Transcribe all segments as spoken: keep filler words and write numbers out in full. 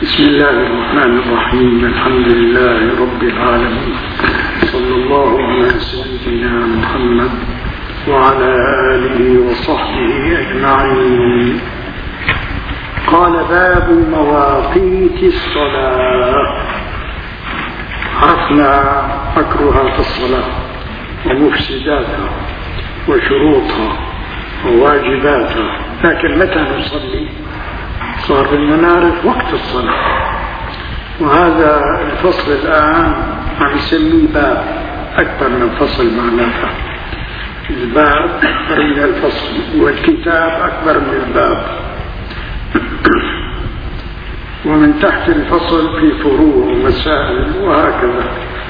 بسم الله الرحمن الرحيم. الحمد لله رب العالمين، صلى الله على سيدنا محمد وعلى آله وصحبه أجمعين. قال: باب مواقيت الصلاة. عرفنا مكروهات الصلاة ومفسداتها وشروطها وواجباتها، لكن متى نصلي؟ صار بدنا نعرف وقت الصلاة، وهذا الفصل الآن عم يسميه باب، أكبر من فصل معناتها. الباب أكبر من الفصل، والكتاب أكبر من الباب، ومن تحت الفصل في فروع ومسائل وهكذا.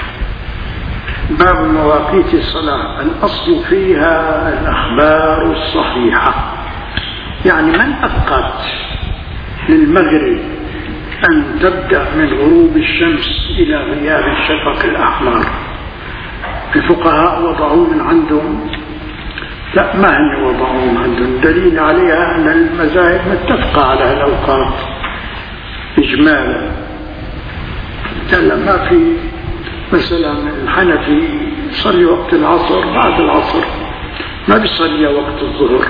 باب مواقيت الصلاة. الأصل فيها الأخبار الصحيحة، يعني من أفقت للمغرب أن تبدأ من غروب الشمس إلى غياب الشفق الأحمر. الفقهاء وضعوا من عندهم، لا ما هن وضعوا من عندهم، دليل عليها أن المذاهب متفقة على الأوقات إجمالا. ما في مثلا الحنفي يصلي وقت العصر بعد العصر، ما بيصلي وقت الظهر،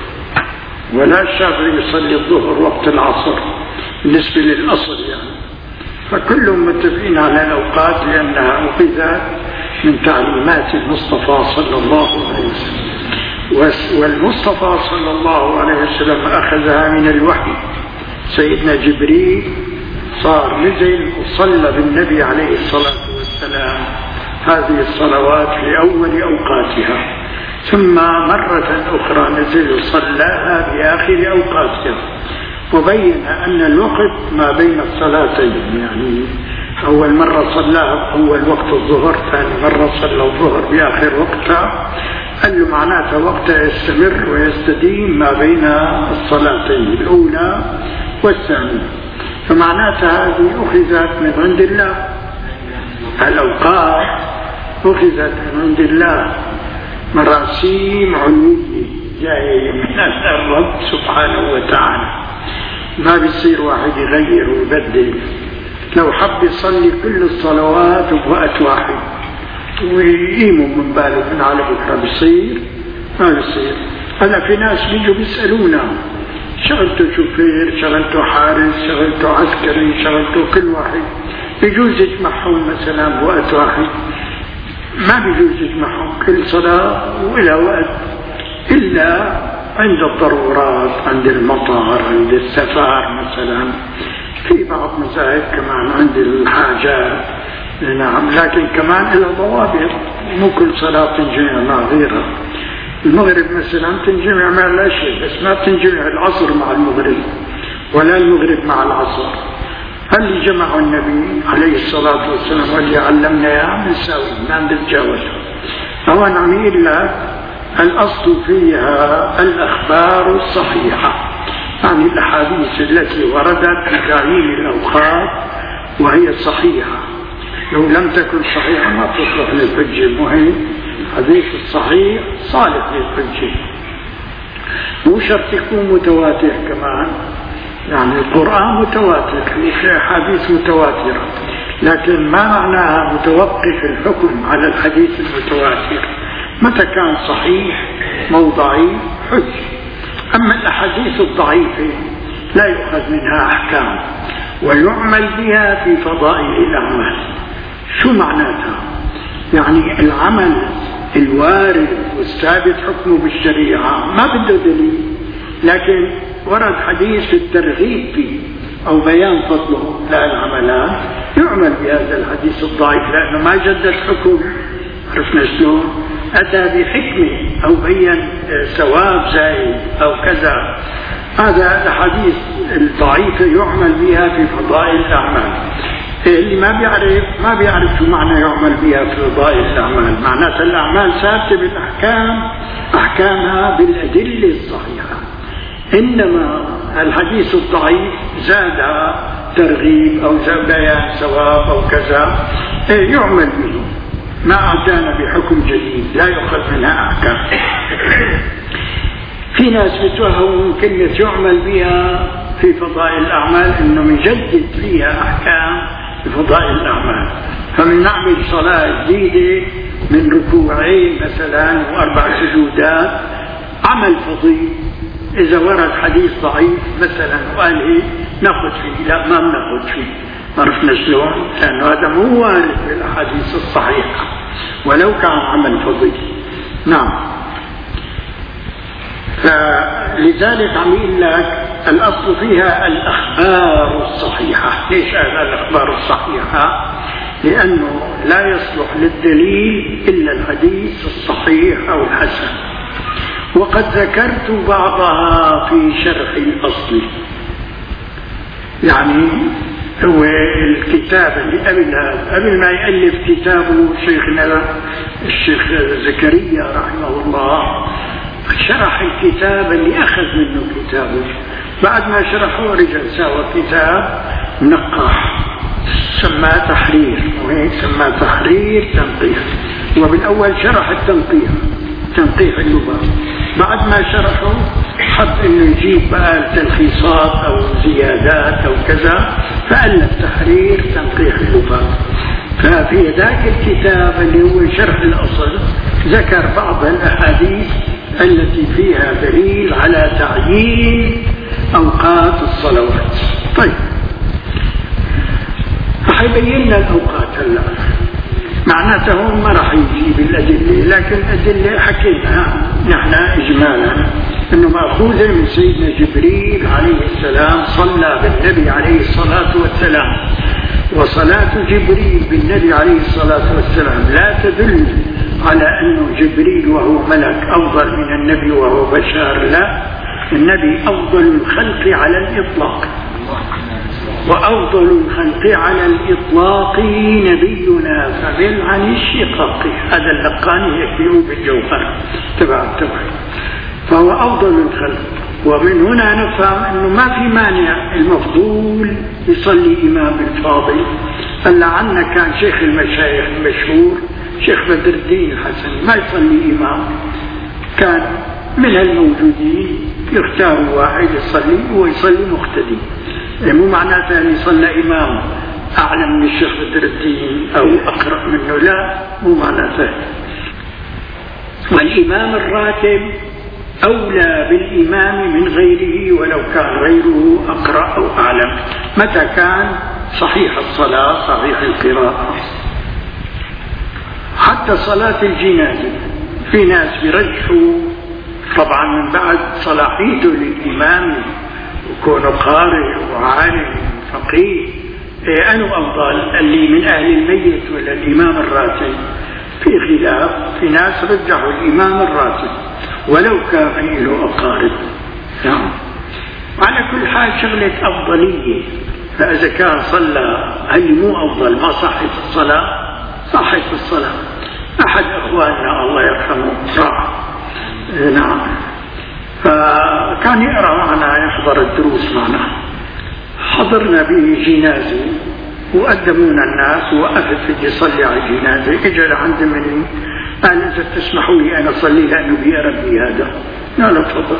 ولا الشافعي يصلي الظهر وقت العصر بالنسبة للأصل يعني. فكلهم متفقين على الأوقات لأنها أخذت من تعليمات المصطفى صلى الله عليه وسلم، والمصطفى صلى الله عليه وسلم أخذها من الوحي. سيدنا جبريل صار نزل وصلى بالنبي عليه الصلاة والسلام هذه الصلوات في أول أوقاتها، ثم مرة أخرى نزل وصلاها في آخر أوقاتها، وبين أن الوقت ما بين الصلاتين، يعني أول مرة صلاها أول وقت الظهر، ثاني مرة صلى الظهر بآخر وقتها. قال له معناتها وقتها يستمر ويستديم ما بين الصلاتين الأولى والثانية، فمعناتها هذه أخذت من عند الله. الأوقات أخذت من عند الله، مراسيم علوية جاية من الرب سبحانه وتعالى، ما بيصير واحد يغير ويبدل. لو حب يصلي كل الصلوات بوقت واحد ويقيموا من باله من على بكرة، بيصير؟ ما بيصير. هلا في ناس بيجوا بيسألونا: شغلته شوفير، شغلته حارس، شغلته عسكري، شغلته كل واحد، بيجوز يجمعهم مثلا بوقت واحد؟ ما بيجوز يجمعهم كل صلاة وإلى وقت، إلا عند الضرورات، عند المطار، عند السفر مثلا، في بعض مذاهب كمان عند الحاجات. نعم، لكن كمان إلى ضوابط، مو كل صلاة تنجمع مع غيرها. المغرب مثلا تنجمع مع العشاء، بس ما تنجمع العصر مع المغرب ولا المغرب مع العصر. هل جمعوا النبي عليه الصلاة والسلام واللي علمنا يا بنساوي ما نتجاوز. هو نعم، إلا الأصل فيها الأخبار الصحيحة، يعني الأحاديث التي وردت بتعيين الأوقات وهي صحيحة. لو لم تكن صحيحة ما تصلح للحجة. المهم حديث الصحيح صالح للحجة، مو شرط يكون متواتر كمان، يعني القرآن متواتر وفي أحاديث متواترة، لكن ما معناها متوقف الحكم على الحديث المتواتر. متى كان صحيح موضعي حج. أما الأحاديث الضعيفة لا يؤخذ منها أحكام ويعمل بها في فضائل الأعمال. شو معناتها؟ يعني العمل الوارد والثابت حكمه بالشريعة ما بده دليل، لكن ورد حديث في الترغيب فيه أو بيان فضله لا العملان، يعمل بهذا الحديث الضعيف لأنه ما جدد حكم. عرفنا شلون؟ أتى بحكمة أو بين ثواب زائد أو كذا. هذا الحديث الضعيفة يعمل بها في فضائل الأعمال. اللي ما بيعرف ما بيعرف شو معنى يعمل بها في فضائل الأعمال. معناتها الأعمال ثابتة بالأحكام، أحكامها بالأدلة الصحيحة، إنما الحديث الضعيف زاد ترغيب أو زاد بيان ثواب أو كذا، يعمل به، ما أعطانا بحكم جديد لا يؤخذ منها أحكام. في ناس بتوهموا كلمة يعمل بها في فضائل الأعمال إنه مجدد فيها أحكام في فضائل الأعمال. فمن نعمل صلاة جديدة من ركوعين مثلا وأربع سجودات عمل فضيل. إذا ورد حديث ضعيف مثلا وقال إيه ناخذ فيه، لا ما بناخذ فيه. عرفنا شلون؟ لأنه هذا مو وارد في الأحاديث الصحيحة ولو كان عمل فضيل. نعم. فلذلك عم يقول لك الأصل فيها الأخبار الصحيحة. ليش هذا الأخبار الصحيحة؟ لأنه لا يصلح للدليل إلا الحديث الصحيح أو الحسن. وقد ذكرت بعضها في شرح الأصل. يعني هو الكتاب اللي قبل هذا قبل ما يألف كتابه شيخنا الشيخ زكريا رحمه الله شرح الكتاب اللي أخذ منه كتابه. بعد ما شرحه رجع ساوى كتاب نقاح سماه تحرير، وهيك سماه تحرير تنقيح. وبالأول شرح التنقيح تنقيح اللغة. بعد ما شرحه حب انه يجيب بقى تلخيصات او زيادات او كذا فألف تحرير تنقيح اللغة. ففي ذاك الكتاب اللي هو شرح الأصل ذكر بعض الأحاديث التي فيها دليل على تعيين أوقات الصلوات. طيب فحيبين لنا الأوقات هلا معناته هم ما راح يجيب الأدلة، لكن الأدلة حكينا نحن إجمالا أنه مأخوذة من سيدنا جبريل عليه السلام صلى بالنبي عليه الصلاة والسلام. وصلاة جبريل بالنبي عليه الصلاة والسلام لا تدل على أنه جبريل وهو ملك أفضل من النبي وهو بشر، لا، النبي أفضل الخلق على الإطلاق، وأفضل الخلق على الإطلاق نبينا فبل عن الشقاق. هذا اللقاني يكفيه بالجوهر تبع التوحيد، فهو أفضل الخلق. ومن هنا نفهم أنه ما في مانع المفضول يصلي إمام الفاضل. هلا عنا كان شيخ المشايخ المشهور شيخ بدر الدين الحسن ما يصلي إمام، كان من الموجودين يختار واحد يصلي ويصلي مقتدي. مو معناته أن يصلى إمام أعلم من الشيخ بدر الدين أو أقرأ منه، لا، مو معناته. والإمام الراتب أولى بالإمام من غيره ولو كان غيره أقرأ أو أعلم، متى كان صحيح الصلاة صحيح القراءة. حتى صلاة الجنازة في ناس بيرجحوا طبعا من بعد صلاحيته للإمام وكونه قارئ وعالم فقيه، إيه أنه أفضل اللي من أهل الميت ولا الإمام الراتب؟ في خلاف، في ناس رجحوا الإمام الراتب ولو كان فيه له أقارب. نعم. على كل حال شغلة أفضلية، فإذا كان صلى هل مو أفضل ما صحت الصلاة؟ صحت الصلاة. أحد أخواننا الله يرحمه راح، نعم، فكان يقرأ معنا يحضر الدروس معنا. حضرنا به جنازة وقدمونا الناس ووقفت في يصلي على الجنازة. اجى لعند مني قال إذا تسمحوا لي أنا أصلي لأنه بيقرأ بي هذا. قال تفضل.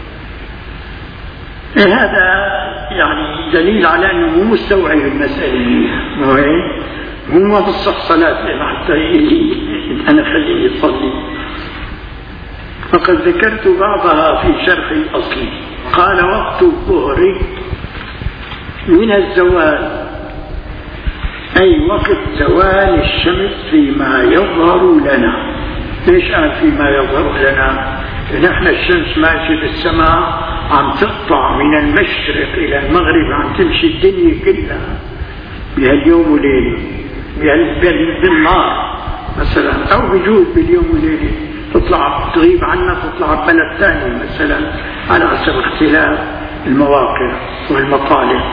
إيه هذا يعني دليل على أنه مو مستوعب المسألة، مو هيك؟ مو ما بصح صلاة حتى يجي أنا خليه يصلي. فقد ذكرت بعضها في شرح الأصل. قال وقت الظهر من الزوال، أي وقت زوال الشمس فيما يظهر لنا. ليش قال فيما يظهر لنا؟ نحن الشمس ماشي بالسماء عم تقطع من المشرق إلى المغرب، عم تمشي الدنيا كلها بهاليوم وليلة، بالنار مثلا، أو بجوز باليوم وليلة تطلع تغيب عنا تطلع ببلد ثاني مثلا، على حسب اختلاف المواقع والمطالب.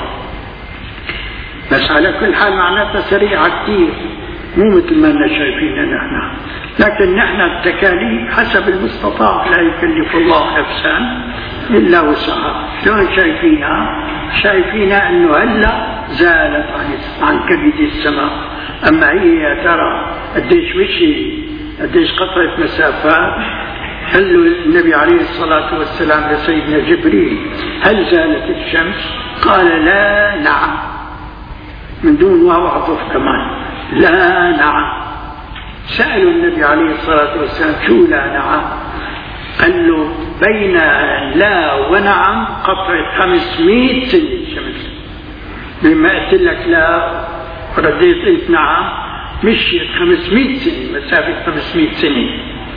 بس على كل حال معناتها سريعة كثير، مو مثل ما شايفينها نحن. لكن نحن التكاليف حسب المستطاع، لا يكلف الله نفسا إلا وسعها. شلون شايفينها؟ شايفينها أنه هلا زالت عن كبد السماء، أما هي يا ترى قديش مشي، قديش قطعت مسافات، قال له النبي عليه الصلاة والسلام لسيدنا جبريل هل زالت الشمس؟ قال لا نعم، من دون واو عطف كمان، لا نعم. سألوا النبي عليه الصلاة والسلام شو لا نعم؟ قال له بين لا ونعم قطع خمسمائة سنة الشمس. بما قلت لك لا رديت قلت نعم، مشيت خمسمائة سنة، مسافة خمسمائة سنة.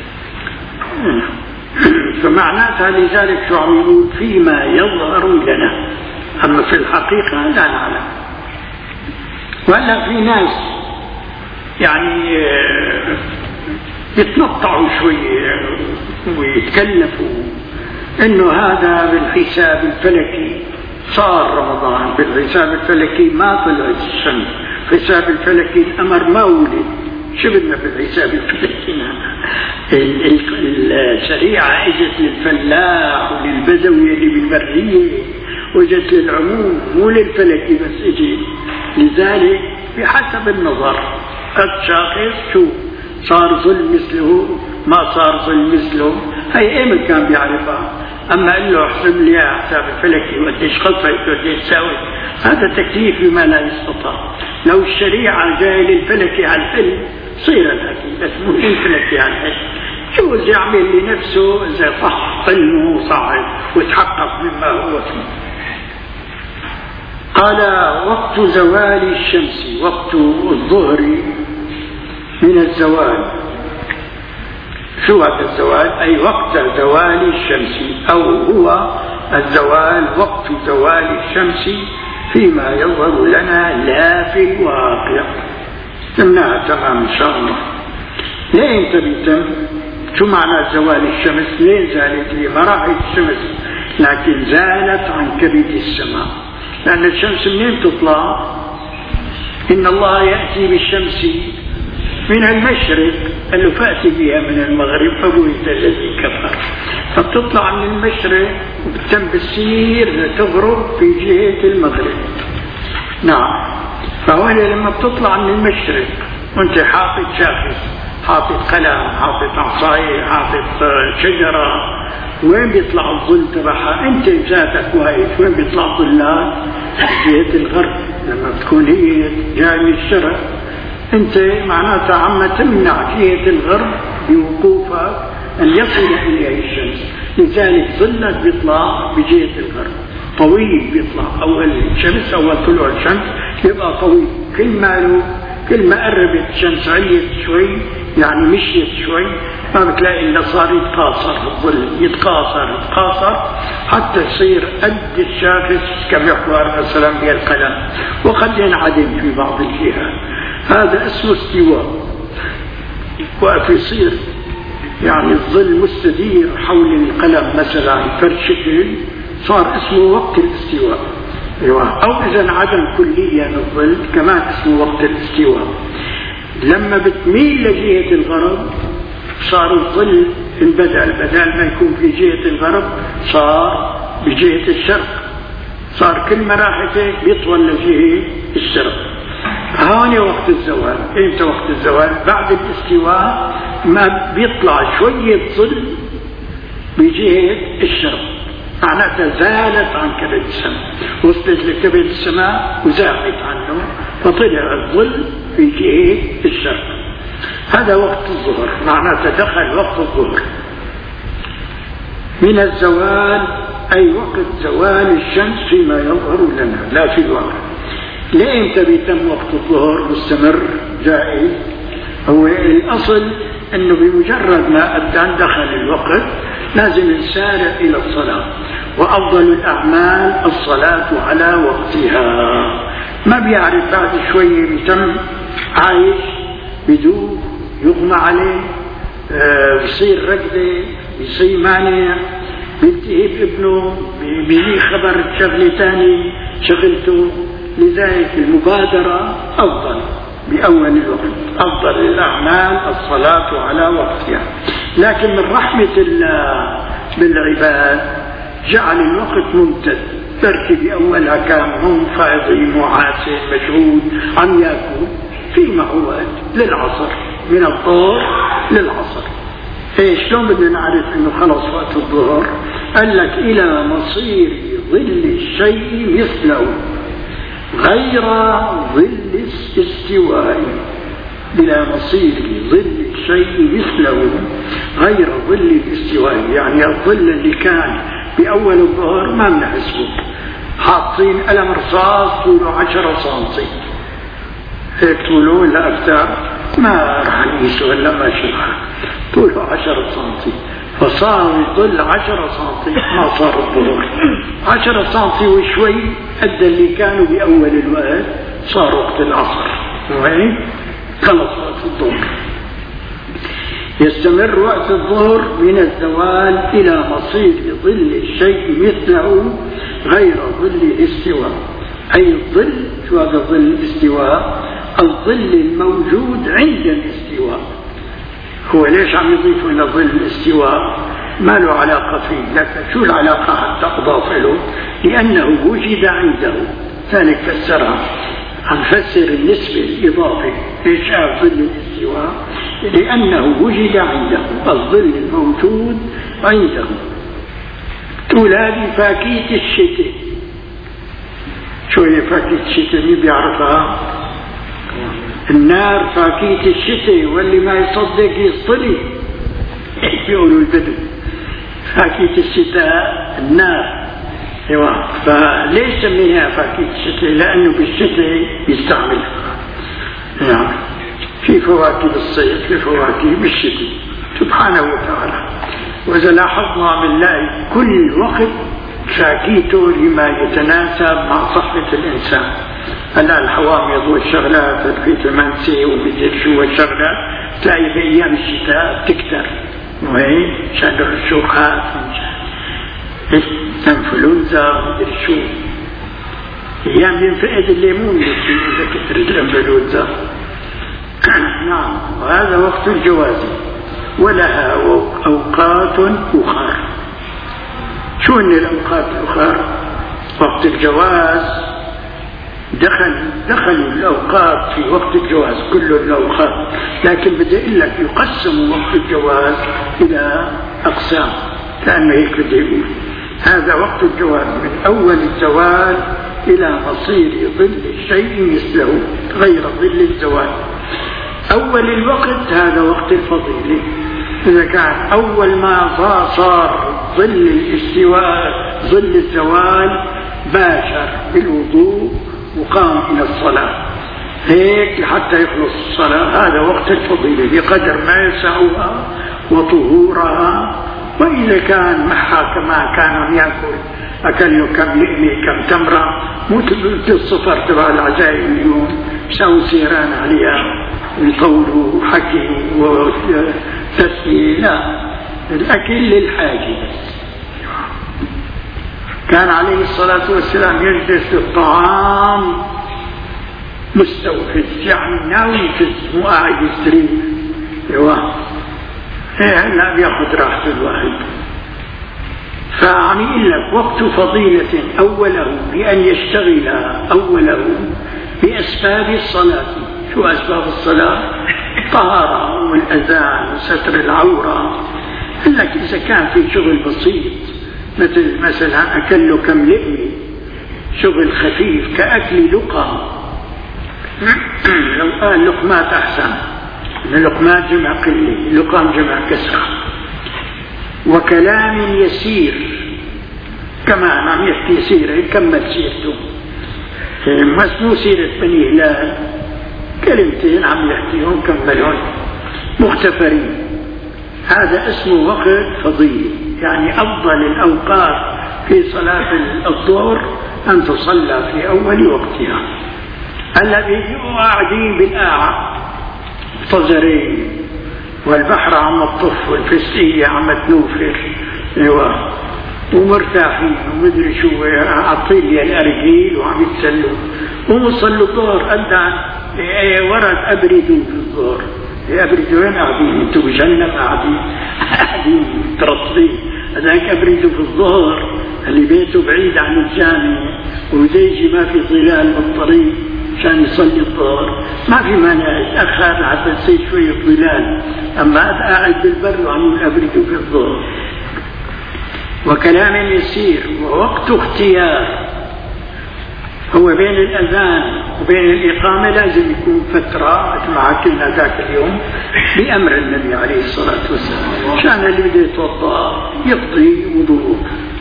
فمعناتها لذلك شو عم يقول فيما يظهر لنا، أما في الحقيقة لا نعلم. وهلا في ناس يعني يتنطعوا شوية ويتكلفوا انه هذا بالحساب الفلكي صار رمضان، بالحساب الفلكي ما طلعت الشمس، الحساب الفلكي القمر ما ولد. شو بدنا بالحساب الفلكي؟ الشريعة اجت للفلاح وللبدوي اللي بالبرية، وجت للعموم مو للفلكي بس اجت. لذلك بحسب النظر قد شاخص شو صار ظل مثله ما صار ظل مثله، هي ايمن كان بيعرفها. اما قال له احسب لي حساب الفلكي وقديش خطفت وقديش ساوت، هذا تكليف بما لا يستطاع. لو الشريعة جاية للفلكي على الحلم صير الحكي، بس مو للفلكي على الحلم. جوز يعمل لنفسه اذا صح حلمه صعب وتحقق مما هو فيه. قال وقت زوال الشمس، وقت الظهر من الزوال. شو هذا الزوال؟ أي وقت زوال الشمس، أو هو الزوال وقت زوال الشمس فيما يظهر لنا لا في الواقع. سمناها تمام إن شاء الله. ليه تبيتم؟ شو معنى زوال الشمس؟ ليه زالت؟ ليه ما راحت الشمس لكن زالت عن كبد السماء، لأن الشمس منين تطلع؟ إن الله يأتي بالشمس من المشرق، قال له فأتي بها من المغرب فبهت الذي كفر. فبتطلع من المشرق وبتم بالسير تغرب في جهة المغرب. نعم. فهون لما بتطلع من المشرق وانت حاطط شاخص، حاطط قلم، حاطط عصاية، حاطط شجرة، وين بيطلع الظل تبعها؟ انت ذاتك واقف، وين بيطلع ظلات؟ جهة الغرب. لما تكون هي جاي من الشرق انت معناتها عم تمنع جهة الغرب بوقوفك ان يصل اليه الشمس. لذلك ظلك بيطلع بجهة الغرب طويل، بيطلع اول الشمس، اول طلوع الشمس يبقى طويل. كل ما كل ما قربت الشمس عليت شوي يعني مشيت شوي ما بتلاقي الا صار يتقاصر الظل، يتقاصر يتقاصر حتى يصير قد الشاخص كما يحكوا مثلا بالقلم، وقد ينعدم في بعض الجهات. هذا اسمه استواء. وقت يصير يعني الظل مستدير حول القلم مثلا فرد شكل، صار اسمه وقت الاستواء. أو إذا انعدم كليا الظل كمان اسمه وقت الاستواء. لما بتميل لجهة الغرب صار الظل البدل، بدل ما يكون في جهة الغرب صار بجهة الشرق، صار كل ما راحت بيطول لجهة الشرق. هون وقت الزوال. امتى وقت الزوال؟ بعد الاستواء ما بيطلع شوية ظل بجهة الشرق، معناتها زالت عن كبد السماء، وصلت لكبد السماء وزاحت عنه فطلع الظل في جهة الشرق. هذا وقت الظهر، معناتها دخل وقت الظهر. من الزوال أي وقت زوال الشمس فيما يظهر لنا لا في الواقع. ليه بيتم وقت الظهر مستمر جائز؟ هو الأصل أنه بمجرد ما أبدأ دخل الوقت لازم نسارع إلى الصلاة، وأفضل الأعمال الصلاة على وقتها. ما بيعرف بعد شوية بيتم عايش بدوب يغمى عليه، بيصير ركضة، بيصير مانع، بينتهي بابنه، بيجي خبر شغلة تاني شغلته. لذلك المبادرة أفضل بأول الوقت، أفضل الأعمال الصلاة على وقتها. لكن من رحمة الله بالعباد جعل الوقت ممتد، بركي بأولها كان هم فاضي معاسر مجهود عم يأكل، في وقت للعصر، من الظهر للعصر ايه شلون بدنا نعرف انه خلص وقت الظهر؟ قال لك الى مصير ظل الشيء مثله غير ظل الاستواء، إلى مصير ظل الشيء مثله غير ظل الاستواء، يعني الظل اللي كان بأول الظهر ما بنحسبه، حاطين قلم رصاص طوله عشرة سنتي هيك طوله ولا أكثر، ما رح نقيسه ولا ماشي الحال، طوله عشرة سنتي، فصار يظل عشرة سنتي ما صار الظهر، عشرة سنتي وشوي قد اللي كانوا بأول الوقت صار وقت العصر، وهي خلص وقت الظهر. يستمر وقت الظهر من الزوال إلى مصير ظل الشيء مثله غير ظل الاستواء، أي الظل، شو هذا ظل الاستواء؟ الظل الموجود عند الاستواء. هو ليش عم يضيف إلى ظل الاستواء؟ ما له علاقة فيه، لكن شو العلاقة حتى أضاف له؟ لأنه وجد عنده، ذلك فسرها، عم فسر النسبة الإضافة ليش ظل الاستواء؟ لأنه وجد عنده، الظل الموجود عنده. تقول هذه فاكية الشتاء، شو هي فاكية الشتاء؟ مين بيعرفها؟ النار فاكية الشتاء، واللي ما يصدق يصطلي، بيقولوا البدو فاكية الشتاء النار. ايوه، فليش سميها فاكية الشتاء؟ لأنه بالشتاء يستعملها، يعني في فواكه بالصيف، في فواكه بالشتاء سبحانه وتعالى. وإذا لاحظنا بنلاقي كل وقت فاكيته لما يتناسب مع صحة الإنسان. هلا الحوامض والشغلات الفيتامين ومدري شو والشغلات تلاقي بأيام الشتاء تكتر، وهي شان الرشوقات انفلونزا ومدري شو، أيام ينفقد الليمون إذا كترت الانفلونزا. نعم، وهذا وقت الجواز، ولها أوقات أخرى. شو هن الأوقات الأخرى؟ وقت الجواز دخل دخلوا الأوقات في وقت الجواز، كل الأوقات، لكن بدي أقول لك يقسم وقت الجواز إلى أقسام، كأنه هيك بدي يقول هذا وقت الجواز من أول الزوال إلى مصير ظل الشيء مثله غير ظل الزوال. أول الوقت هذا وقت الفضيلة، إذا كان أول ما صار ظل الاستواء ظل الزوال باشر بالوضوء وقام إلى الصلاة هيك لحتى يخلص الصلاة، هذا وقت الفضيلة بقدر ما يسعها وطهورها. وإذا كان معها كما كان يأكل، أكل له كم لقمة كم تمرة، مو الصفر تبع العزائم اليوم سووا سيران عليها ويطولوا حكي وتسلية، لا، الأكل للحاجة. كان عليه الصلاة والسلام يجلس الطعام مستوفز، يعني ناوي يفز، مو قاعد يستريح. ايوه، ايه لا بياخذ راحته الواحد. فعم يقول لك وقت فضيلة أوله بأن يشتغل أوله بأسباب الصلاة. شو أسباب الصلاة؟ طهارة والأذان وستر العورة. قال لك إذا كان في شغل بسيط مثل مثلا أكل له كم لقمة، شغل خفيف كأكل لقم، لو قال لقمات أحسن، لقمات جمع قلة، لقم جمع كسرة. وكلام يسير، كمان عم يحكي سيرة يكمل سيرته، مو سيرة بني هلال، كلمتين عم يحكيهم كملهم مختفرين. هذا اسمه وقت فضيل، يعني أفضل الأوقات في صلاة الظهر أن تصلى في أول وقتها. هلا بيجوا قاعدين بالقاعة طزرين والبحر عم تطف والفسقية عم تنوفر، ايوه، ومرتاحين ومدري شو عطيل يا الأرجيل وعم يتسلوا، ومصلوا الظهر قدان ايه ورد أبردوا في الظهر. أبردوا وين قاعدين؟ انتوا بجهنم قاعدين قاعدين ترطبين. هذاك أبردوا في الظهر اللي بيته بعيد عن الجامع وزيجي ما في ظلال بالطريق، عشان يصلي الظهر ما في مانع يتأخر حتى يصير شوية ظلال، أما قاعد بالبر وعم أبرده في الظهر. وكلام يسير ووقت اختيار، هو بين الأذان وبين الإقامة لازم يكون فترة مثل ما حكينا ذاك اليوم بأمر النبي عليه الصلاة والسلام، كان اللي بده يتوضأ يقضي وضوءه.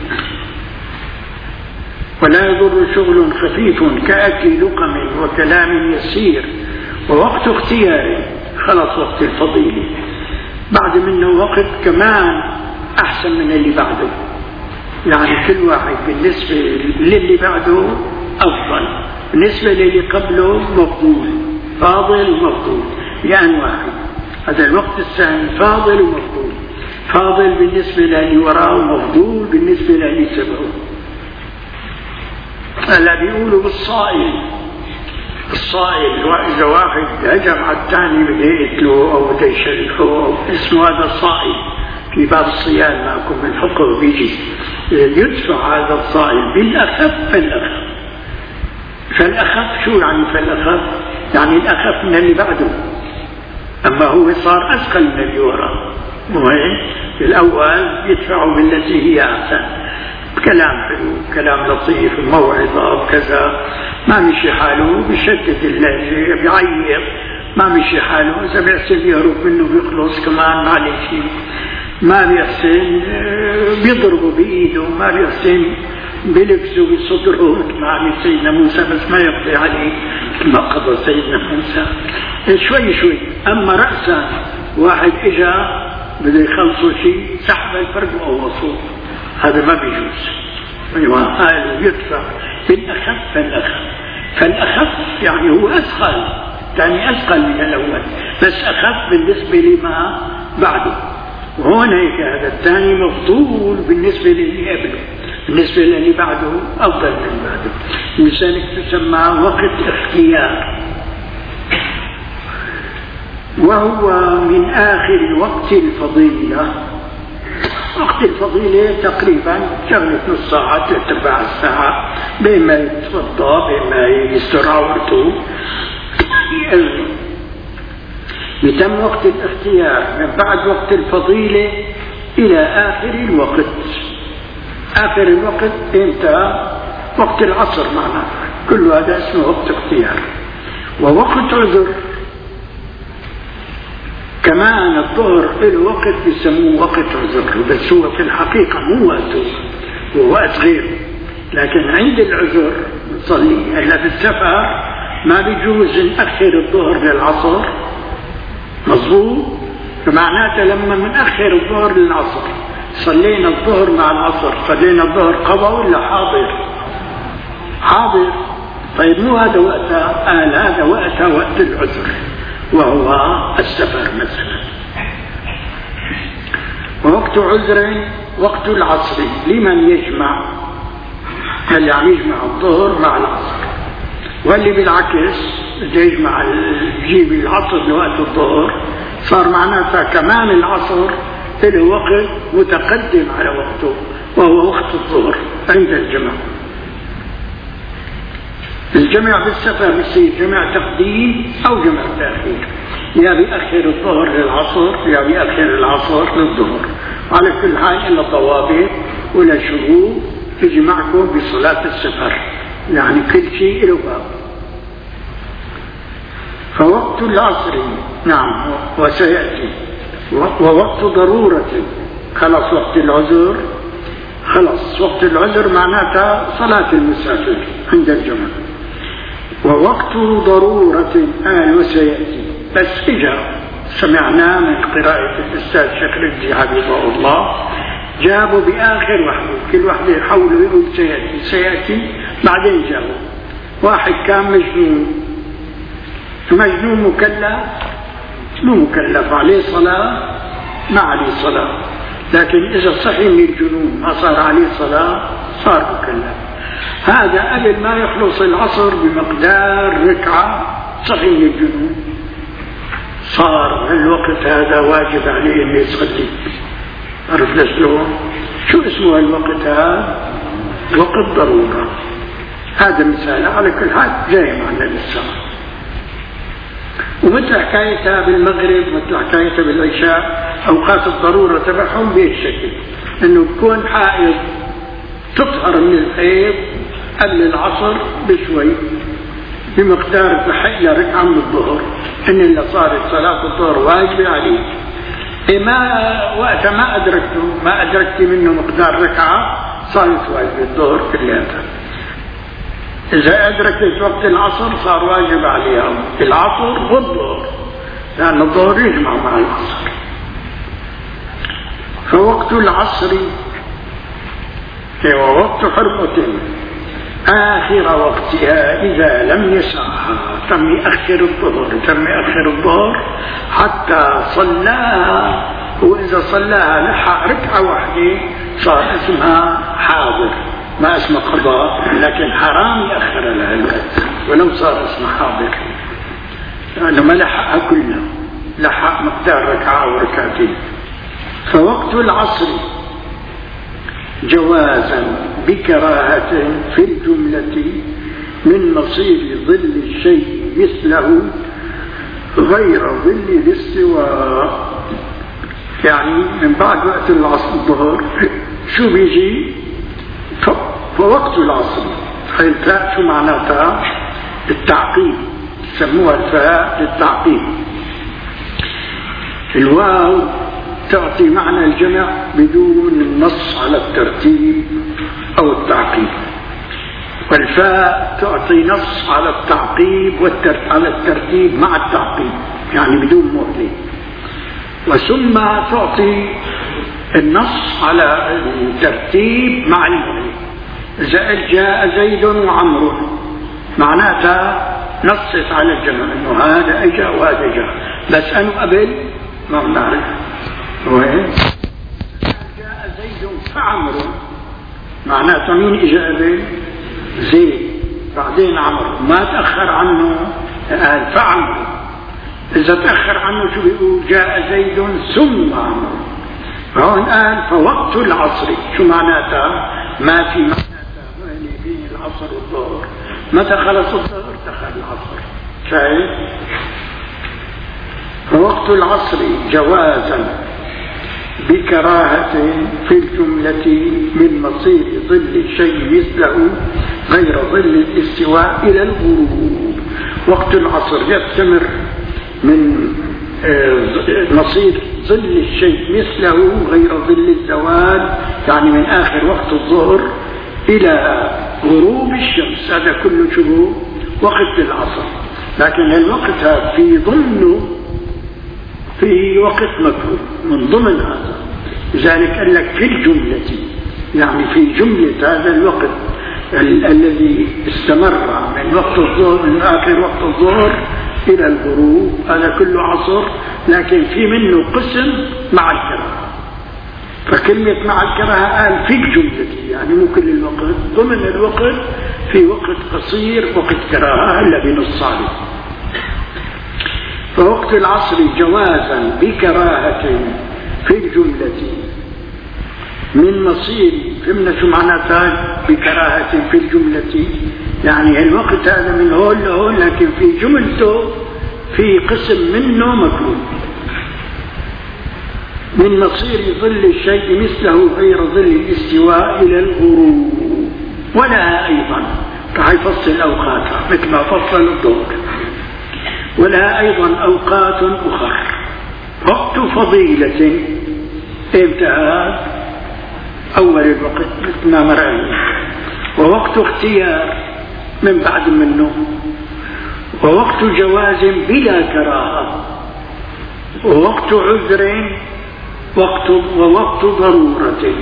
ولا يضر شغل خفيف كأكل لقم وكلام يسير ووقت اختيار، خلص وقت الفضيلة بعد منه وقت كمان أحسن من اللي بعده، يعني كل واحد بالنسبة للي بعده أفضل، بالنسبة للي قبله مفضول، فاضل ومفضول، يعني واحد. هذا الوقت الثاني فاضل ومفضول، فاضل بالنسبة للي وراه ومفضول بالنسبة للي سبقه. هلا بيقولوا بالصائل، الصائل إذا واحد هجم على الثاني بده يقتله أو بده يشرفه اسمه هذا صائل. في باب الصيام معكم من حقه بيجي يدفع هذا الصائل بالأخف فالأخف. فالأخف شو يعني فالأخف؟ يعني الأخف من اللي بعده، أما هو صار أثقل من اللي وراه. مهم الأول يدفعه بالتي هي أحسن، بكلام حلو، كلام لطيف، موعظة وكذا. ما مشي حاله بيشدد اللهجة، بيعيط، ما مشي حاله إذا بيحسن يهرب منه بيخلص كمان معلش، ما بيحسن بيضربه بإيده، ما بيحسن بلبسه بصدره مثل ما عمل سيدنا موسى، بس ما يقضي عليه ما قضى سيدنا موسى، شوي شوي. أما رأسا واحد إجا بده يخلصوا شيء سحب الفرد وقوصوه، هذا ما بيجوز. قالوا يدفع بالأخف فالأخف، فالأخف يعني هو أثقل، يعني أثقل من الأول بس أخف بالنسبة لما بعده. وهون هيك هذا الثاني مفضول بالنسبة للي قبله، بالنسبة للي بعده أفضل من بعده. لذلك تسمى وقت اختيار، وهو من آخر وقت الفضيلة. وقت الفضيلة تقريبا شغلة نص ساعة ثلاث أرباع الساعة، بين ما يتوضأ بين ما يستر عورته يأذن. يتم وقت الاختيار من بعد وقت الفضيلة إلى آخر الوقت. آخر الوقت إمتى؟ وقت العصر معنا، كل هذا اسمه وقت اختيار. ووقت عذر كمان الظهر له وقت يسموه وقت عذر، بس هو في الحقيقة مو وقته، هو وقت غيره، لكن عند العذر نصلي. إلا في السفر ما بيجوز نأخر الظهر للعصر، مظبوط؟ فمعناته لما منأخر الظهر للعصر صلينا الظهر مع العصر، صلينا الظهر قضاء ولا حاضر؟ حاضر. طيب مو هذا وقتها؟ قال هذا وقتها وقت العذر وهو السفر مثلا. ووقت عذر وقت العصر لمن يجمع، هل يعني يجمع الظهر مع العصر، واللي بالعكس بده يجمع يجيب العصر لوقت الظهر، صار معناتها كمان العصر له وقت متقدم على وقته وهو وقت الظهر عند الجمع. الجمع بالسفر بيصير جمع تقديم أو جمع تأخير، يا بيأخر الظهر للعصر يا بيأخر العصر للظهر. على كل حال إلا ضوابط ولا شروط تجمعكم بصلاة السفر، يعني كل شيء له باب. فوقت العصر نعم وسيأتي، ووقت ضرورة خلص وقت العذر، خلص وقت العذر معناتها صلاة المسافر عند الجمع. ووقت ضرورة آل وسيأتي، بس إجا سمعنا من قراءة الأستاذ شيخ رجي حفظه الله جابوا بآخر وحده، كل وحده يحاولوا يقول سيأتي سيأتي، بعدين جابوا واحد كان مجنون، مجنون مكلف مو مكلف، عليه صلاة ما عليه صلاة، لكن إذا صحي من الجنون ما صار عليه صلاة صار مكلف. هذا قبل ما يخلص العصر بمقدار ركعة صحي من الجنون، صار الوقت هذا واجب عليه أن يصلي. عرفنا شلون؟ شو اسمه الوقت هذا؟ وقت ضرورة. هذا مثال على كل حال جاي معنا للسماء. ومثل حكايتها بالمغرب مثل حكايتها بالعشاء أوقات الضرورة تبعهم بهالشكل، إنه بكون حائض تطهر من الحيض قبل العصر بشوي بمقدار بحق لركعة من الظهر، إن اللي صارت صلاة الظهر واجبة عليك. إيه ما وقت ما أدركته ما أدركت منه مقدار ركعة صارت واجبة الظهر كلها. إذا أدركت وقت العصر صار واجب عليها العصر والظهر، لأن الظهر يجمع مع العصر. فوقت العصر هو وقت حرمة آخر وقتها إذا لم يسعها، تم يأخر الظهر تم يأخر الظهر حتى صلاها، وإذا صلاها لحق ركعة واحدة صار اسمها حاضر، ما اسمه قضاء، لكن حرام يأخر لها الوقت ولو صار اسمه حاضر، لأنه ما لحقها كلها، لحق مقدار ركعة أو ركعتين. فوقت العصر جوازا بكراهة في الجملة من مصير ظل الشيء مثله غير ظل الاستواء، يعني من بعد وقت العصر الظهر شو بيجي؟ فوقت العصر. هاي الفاء شو معناتها؟ التعقيب، سموها الفاء للتعقيب. الواو تعطي معنى الجمع بدون النص على الترتيب أو التعقيب، والفاء تعطي نص على التعقيب على الترتيب مع التعقيب، يعني بدون مهلة. وثم تعطي النص على الترتيب مع المهلة. إذا جاء زيد وعمرو معناتها نصت على الجمع إنه هذا أجا وهذا جاء، بس أنه قبل ما بنعرف وين. جاء زيد فعمرو معناته مين اجا قبل؟ زيد، بعدين عمرو، ما تأخر عنه قال فعمرو. إذا تأخر عنه شو بيقول؟ جاء زيد ثم عمرو. فهون قال فوقت العصر، شو معناتها؟ ما في معناتها وين بين العصر والظهر، متى خلص الظهر دخل العصر. شايف؟ فوقت العصر جوازا بكراهة في الجملة من مصير ظل الشيء مثله غير ظل الاستواء إلى الغروب. وقت العصر يستمر من مصير ظل الشيء مثله غير ظل الزوال، يعني من آخر وقت الظهر إلى غروب الشمس، هذا كله شبه وقت العصر. لكن الوقت هذا في ضمنه في وقت مكروه من ضمن هذا، لذلك قال لك في الجملة، يعني في جملة هذا الوقت ال الذي استمر من وقت الظهر من آخر وقت الظهر إلى الغروب، هذا كله عصر، لكن في منه قسم مع الكراهة. فكلمة مع الكراهة قال في الجملة، يعني مو كل الوقت، ضمن الوقت في وقت قصير وقت كراهة إلا بنص عليه. فوقت العصر جوازا بكراهة في الجملة من مصير، فهمنا شو معناتها بكراهة في الجملة؟ يعني الوقت هذا من هون لهون، لكن في جملته في قسم منه مكروه. من مصير ظل الشيء مثله غير ظل الاستواء إلى الغروب. ولها أيضا راح يفصل أوقاتها مثل ما فصل الظهر. ولها أيضا أوقات أخرى. وقت فضيلة انتهى أول الوقت مثل ما مرأي، ووقت اختيار من بعد منه، ووقت جواز بلا كراهة، ووقت عذر وقت ووقت ضرورة.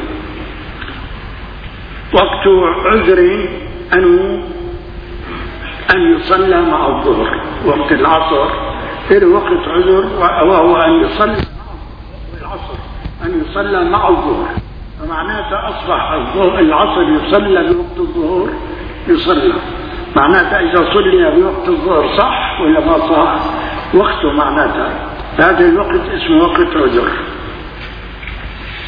وقت عذر أنه أن يصلى مع الظهر، وقت العصر غير وقت عذر، وهو أن يصلى العصر أن يصلى مع الظهر، فمعناته أصبح العصر يصلى بوقت الظهر يصلى، معناته إذا صلي بوقت الظهر صح ولا ما صح وقته، معناته هذا الوقت اسمه وقت عذر.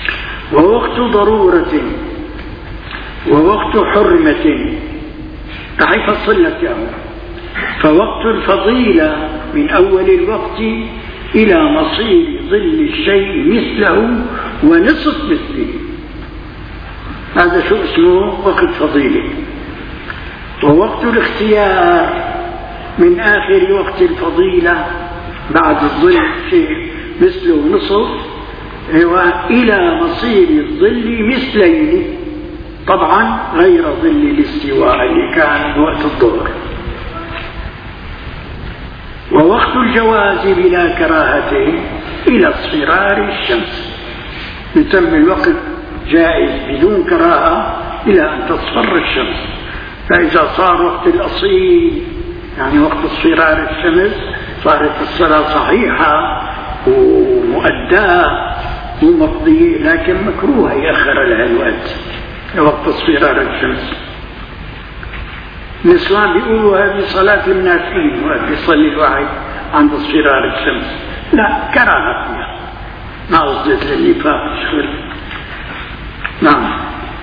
ووقت ضرورة ووقت حرمة، راح يفصل لك يعني. فوقت الفضيلة من أول الوقت إلى مصير ظل الشيء مثله ونصف مثله، هذا شو اسمه وقت فضيلة. ووقت الاختيار من آخر وقت الفضيلة بعد الظل شيء مثله نصف إلى مصير الظل مثلين، طبعا غير ظل الاستواء اللي كان وقت الظهر. ووقت الجواز بلا كراهة إلى اصفرار الشمس، يتم الوقت جائز بدون كراهة إلى أن تصفر الشمس. فإذا صار وقت الأصيل يعني وقت اصفرار الشمس صارت الصلاة صحيحة ومؤداة ومقضية، لكن مكروه يأخر لها الوقت وقت اصفرار الشمس. الإسلام بيقولوا هذه صلاة المنافقين وقت يصلي الواحد عند اصفرار الشمس، لا كراهة فيها، ما قصدت للنفاق شغل. نعم.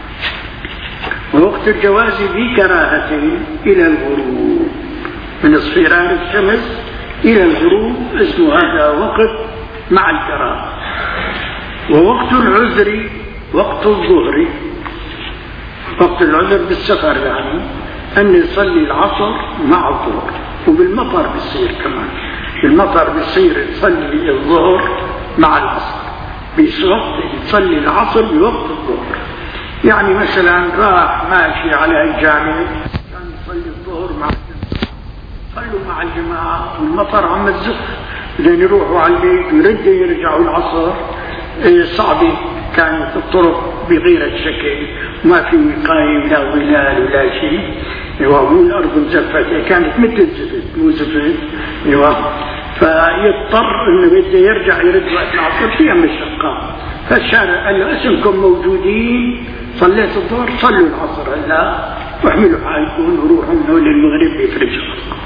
ووقت الجواز بكراهة إلى الغروب، من اصفرار الشمس إلى الغروب اسمه هذا وقت مع الكراهة. ووقت العذر وقت الظهر، وقت العذر بالسفر يعني أن يصلي العصر مع الظهر، وبالمطر بيصير كمان، بالمطر بيصير يصلي الظهر مع العصر، بوقت يصلي العصر بوقت الظهر. يعني مثلا راح ماشي على الجامع كان يصلي الظهر مع الجماعة، صلوا مع الجماعة والمطر عم تزق، بدهم يروحوا على البيت ويردوا يرجعوا العصر، إيه صعبة كانت الطرق بغير الشكل، ما في وقاية ولا ظلال ولا شيء، ايوه الارض مزفت، كانت مثل الزفت مو زفت، ايوه فيضطر انه بده يرجع يرد وقت العصر فيها مشقة. فالشارع قال له اسمكم موجودين صليت الظهر صلوا العصر هلا واحملوا حالكم وروحوا من هون للمغرب بيفرجوا.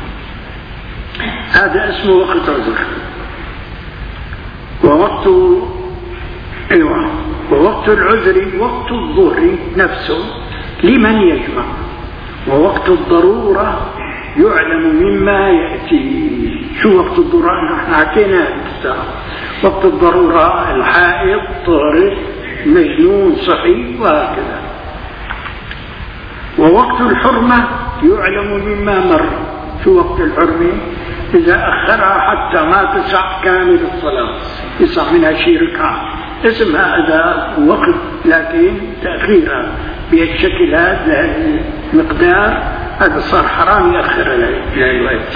هذا اسمه وقت عذر. ووقت ايوه ووقت العذر وقت الظهر نفسه لمن يجمع. ووقت الضرورة يعلم مما يأتي. شو وقت الضرورة؟ نحن حكينا الساعة. وقت الضرورة الحائض طارئ مجنون صحي وهكذا. ووقت الحرمة يعلم مما مر. شو وقت الحرمة؟ إذا أخرها حتى ما تسع كامل الصلاة، يسع منها شي ركعة، اسم هذا وقت، لكن تأخيرها بهالشكل هذا لهذا المقدار هذا صار حرام يأخر للوقت.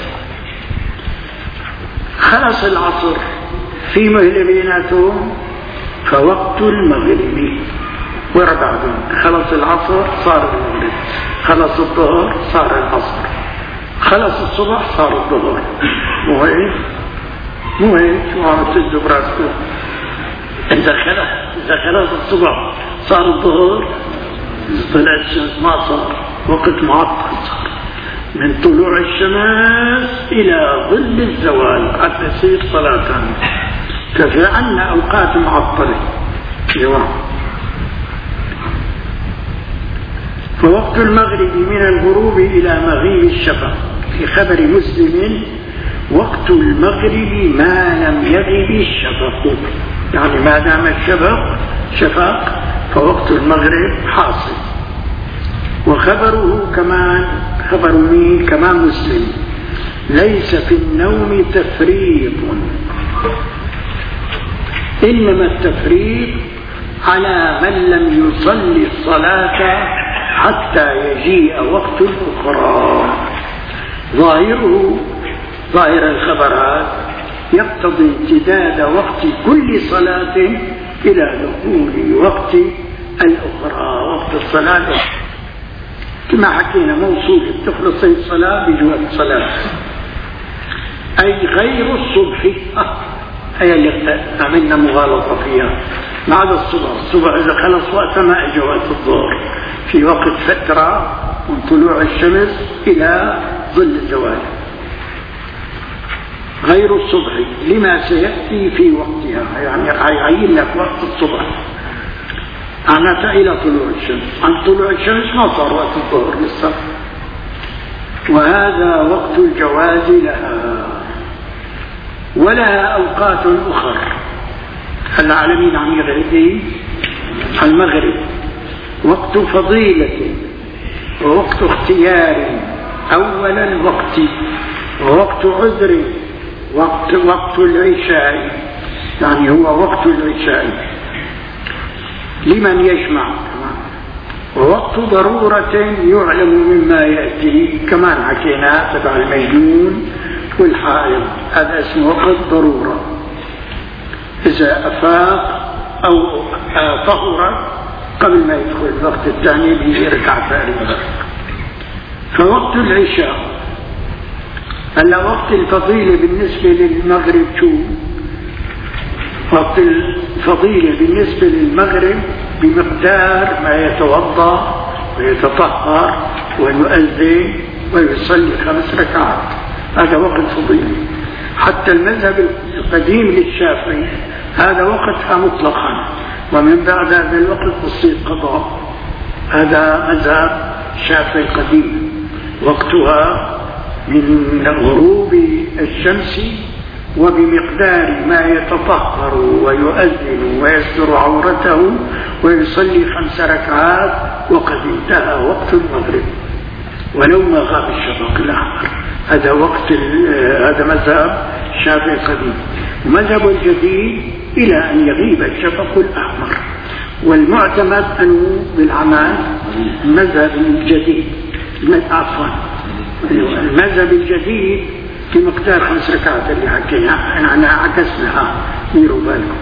خلص العصر في مهل بيناتهم فوقت المغرب ورا بعضهم. خلص العصر صار المغرب، خلص الظهر صار العصر، خلص الصبح صار الظهر. مو هيك؟ مو هيك؟ شو عم تسدوا براسكم؟ إذا خلص إذا خلص الصبح صار الظهر، طلعت الشمس ما صار وقت معطل، صار من طلوع الشمس إلى ظل الزوال حتى تصير صلاة. ففي عنا أوقات معطلة. فوقت المغرب من الغروب إلى مغيب الشفق. في خبر مسلم وقت المغرب ما لم يغب الشفق، يعني ما دام الشفق شفق فوقت المغرب حاصل. وخبره كمان خبر مين كمان مسلم ليس في النوم تفريط، إنما التفريط على من لم يصلي الصلاة حتى يجيء وقت الأخرى. ظاهره ظاهر الخبرات يقتضي امتداد وقت كل صلاة إلى دخول وقت الأخرى. وقت الصلاة كما حكينا موصول تخلص الصلاة بجوة الصلاة، أي غير الصبح. هي اللي عملنا مغالطة فيها. ما عدا الصبح، الصبح إذا خلص وقت ما إجا وقت الظهر، في وقت فترة من طلوع الشمس إلى ظل الزوال. غير الصبح لما سيأتي في وقتها، يعني يعين لك وقت الصبح معناتها إلى طلوع الشمس. عن طلوع الشمس ما صار وقت الظهر لسه. وهذا وقت الجواز لها. ولها أوقات أخرى. العالمين عم يغربي المغرب وقت فضيلة ووقت اختيار أول الوقت ووقت عذر وقت وقت العشاء، يعني هو وقت العشاء لمن يجمع، ووقت ضرورة يعلم مما يأتي كمان حكينا تبع المجنون والحائض، هذا اسمه وقت ضرورة إذا أفاق أو طهر قبل ما يدخل الوقت الثاني بيركع فارغ. فوقت العشاء هلا وقت الفضيلة بالنسبة للمغرب شو؟ وقت الفضيلة بالنسبة للمغرب بمقدار ما يتوضأ ويتطهر ويؤذن ويصلي خمس ركعات، هذا وقت فضيلة. حتى المذهب القديم للشافعي هذا وقتها مطلقا، ومن بعد هذا الوقت تصير قضاء. هذا مذهب الشافعي القديم، وقتها من غروب الشمس وبمقدار ما يتطهر ويؤذن ويستر عورته ويصلي خمس ركعات وقد انتهى وقت المغرب ولو ما غاب الشفق الأحمر. هذا وقت هذا مذهب الشافعي القديم. ومذهب الجديد إلى أن يغيب الشفق الأحمر. والمعتمد أنه بالعمل المذهب الجديد عفوا المذهب الجديد في مقدار خمس ركعات اللي حكينا أنا عكسناها ديروا بالكم.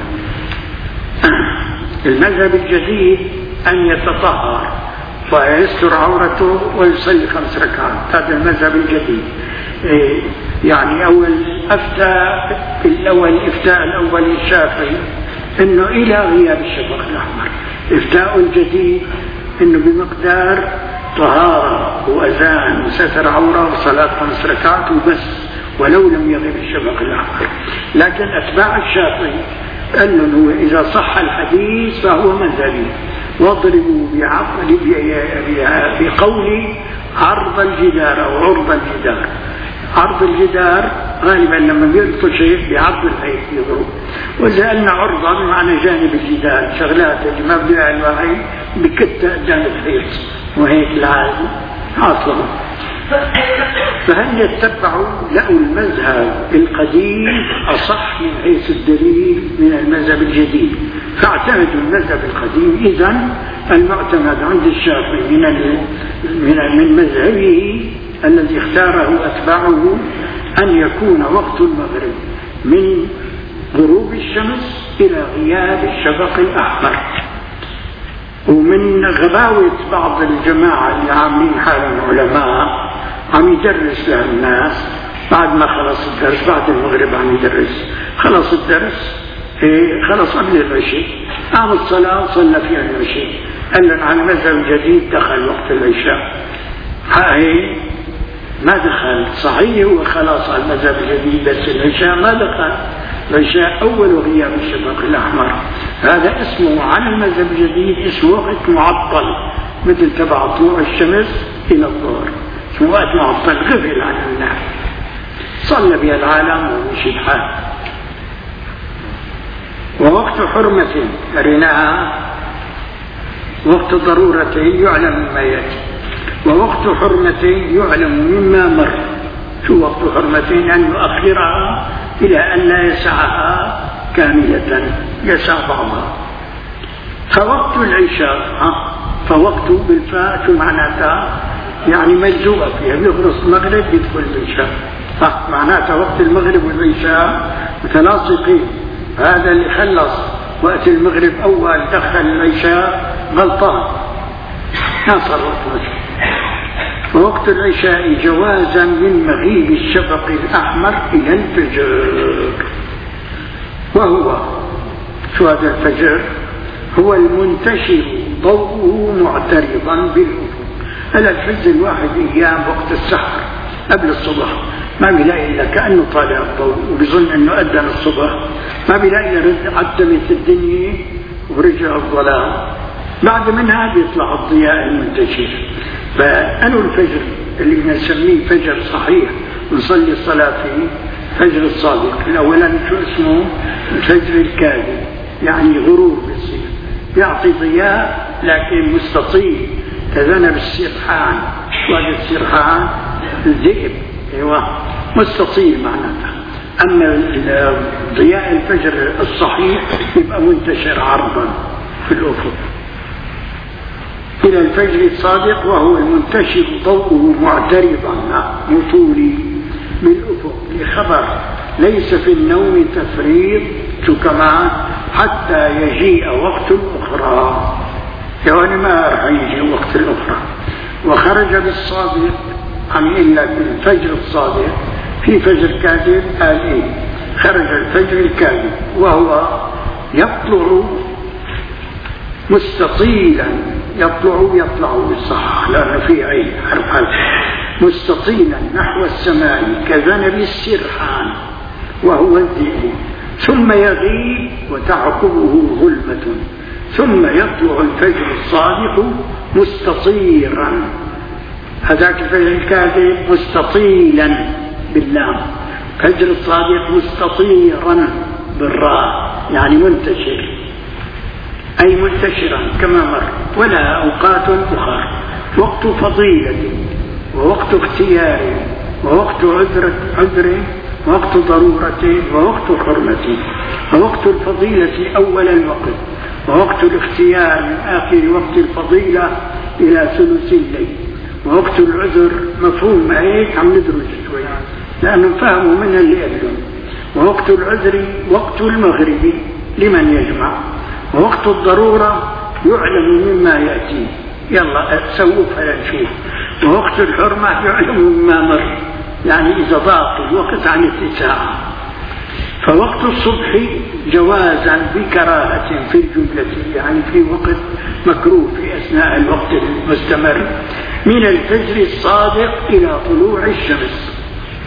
المذهب الجديد أن يتطهر فيستر عورته ويصلي خمس ركعات، هذا المذهب الجديد. يعني أول أفتاء الأول إفتاء الأول الشافعي إنه إلى غياب الشفق الأحمر. إفتاء الجديد إنه بمقدار طهارة وأذان وستر عورة وصلاة خمس ركعات وبس ولو لم يغيب الشفق الأحمر. لكن أتباع الشافعي قال له إذا صح الحديث فهو مذهبي، واضربوا بقول عرض الجدار أو عرض الجدار. عرض الجدار غالبا لما يلقوا شيء بعرض الحيط يضرب، وزالنا عرضا بمعنى جانب الجدار، شغلات اللي ما بدها الواحد بكتة قدام الحيط وهيك العالم حاصلة. فهل يتبعوا لقوا المذهب القديم أصح من حيث الدليل من المذهب الجديد، فاعتمدوا المذهب القديم. إذن المعتمد عند الشافعي من من من مذهبه الذي اختاره أتباعه أن يكون وقت المغرب من غروب الشمس إلى غياب الشفق الأحمر. ومن غباوة بعض الجماعة اللي عاملين حالهم علماء عم يدرس للناس بعد ما خلص الدرس، بعد المغرب عم يدرس، خلص الدرس إيه خلص قبل العشاء قام الصلاة صلى فيها العشاء، قال لنا على مذهب جديد دخل وقت العشاء. هاي ما دخل صحيح وخلاص على المذهب الجديد، بس العشاء ما دخل. العشاء أول غياب الشفق الأحمر، هذا اسمه على المذهب الجديد اسمه وقت معطل، مثل تبع طلوع الشمس إلى الظهر، اسمه وقت معطل غفل عن الناس، صلى بها العالم ومشي الحال. ووقت حرمة قريناها وقت ضرورة يعلم مما يأتي، ووقت حرمة يعلم مما مر. شو وقت حرمة؟ أن يؤخرها إلى أن لا يسعها كاملة، يسع بعضها. فوقت العشاء فوقت بالفاء شو معناتها؟ يعني مجزوءة فيها، بيخلص المغرب يدخل العشاء، معناتها وقت المغرب والعشاء متلاصقين. هذا اللي خلص وقت المغرب أول دخل العشاء غلطان، ناصر وقت العشاء. ووقت العشاء جوازا من مغيب الشفق الأحمر إلى الفجر، وهو شو هذا الفجر؟ هو المنتشر ضوءه معترضا بالأفق. هلا الفجر الواحد أيام وقت السحر قبل الصبح ما بيلاقي إلا كأنه طالع الضوء وبيظن أنه أذن الصبح، ما بيلاقي إلا عدمت الدنيا ورجع الظلام، بعد منها بيطلع الضياء المنتشر. فأنو الفجر اللي نسميه فجر صحيح نصلي الصلاة فيه فجر الصادق. الأولا شو اسمه؟ الفجر الكاذب، يعني غرور بيصير، يعطي ضياء لكن مستطيل كذنب السرحان. وهذا السرحان الذئب، ايوه مستطيل معناتها. أما ضياء الفجر الصحيح يبقى منتشر عرضا في الأفق إلى الفجر الصادق، وهو المنتشر ضوءه معترضا مطولي بالأفق لخبر ليس في النوم تفريط كمان حتى يجيء وقت الأخرى، يعني ما راح يجي وقت الأخرى. وخرج بالصادق عن إلا في الفجر الصادق. في فجر كاذب قال إيه؟ خرج الفجر الكاذب وهو يطلع مستطيلا، يطلع يطلع بالصح لأنه في عين حرف حرف، مستطيلا نحو السماء كذنب السرحان وهو الذئب، ثم يغيب وتعقبه ظلمة، ثم يطلع الفجر الصادق مستطيرا. هذاك الفجر الكاذب مستطيلا باللام، فجر الصادق مستطيرا بالراء، يعني منتشر، أي منتشرا كما مر. ولا أوقات أخرى: وقت فضيلة، ووقت اختيار، ووقت عذر عذر، ووقت ضرورة، ووقت حرمة. ووقت الفضيلة أول الوقت، ووقت الاختيار من آخر وقت الفضيلة إلى ثلث الليل. ووقت العذر مفهوم هيك عم ندرج شوي لأنه فهموا من اللي قبلهم. ووقت العذر وقت المغرب لمن يجمع. ووقت الضرورة يعلم مما يأتي، يلا سوفها نشوف. ووقت الحرمة يعلم مما مر، يعني إذا ضاق الوقت عن اتساع. فوقت الصبح جوازا بكراهة في الجملة، يعني في وقت مكروه في أثناء الوقت المستمر من الفجر الصادق إلى طلوع الشمس.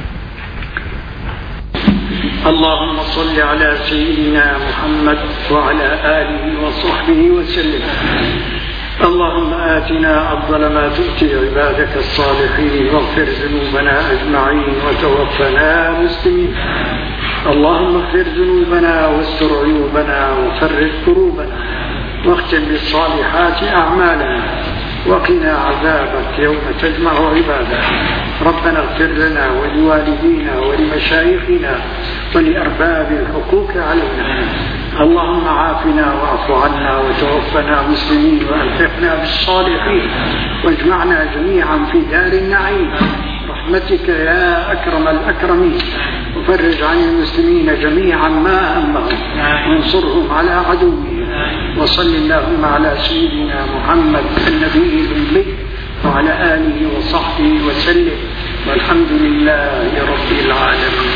اللهم صل على سيدنا محمد وعلى آله وصحبه وسلم. اللهم آتنا أفضل ما تؤتي عبادك الصالحين، واغفر ذنوبنا أجمعين وتوفنا مسلمين. اللهم اغفر ذنوبنا واستر عيوبنا وفرج كروبنا، واختم بالصالحات أعمالنا، وقنا عذابك يوم تجمع عبادك. ربنا اغفر لنا ولوالدينا ولمشايخنا ولأرباب الحقوق علينا. اللهم عافنا واعف عنا وتوفنا مسلمين وألحقنا بالصالحين، واجمعنا جميعا في دار النعيم برحمتك يا أكرم الأكرمين. وفرج عن المسلمين جميعا ما همهم، وانصرهم على عدوهم. وصل اللهم على سيدنا محمد النبي الأمي وعلى آله وصحبه وسلم، والحمد لله رب العالمين.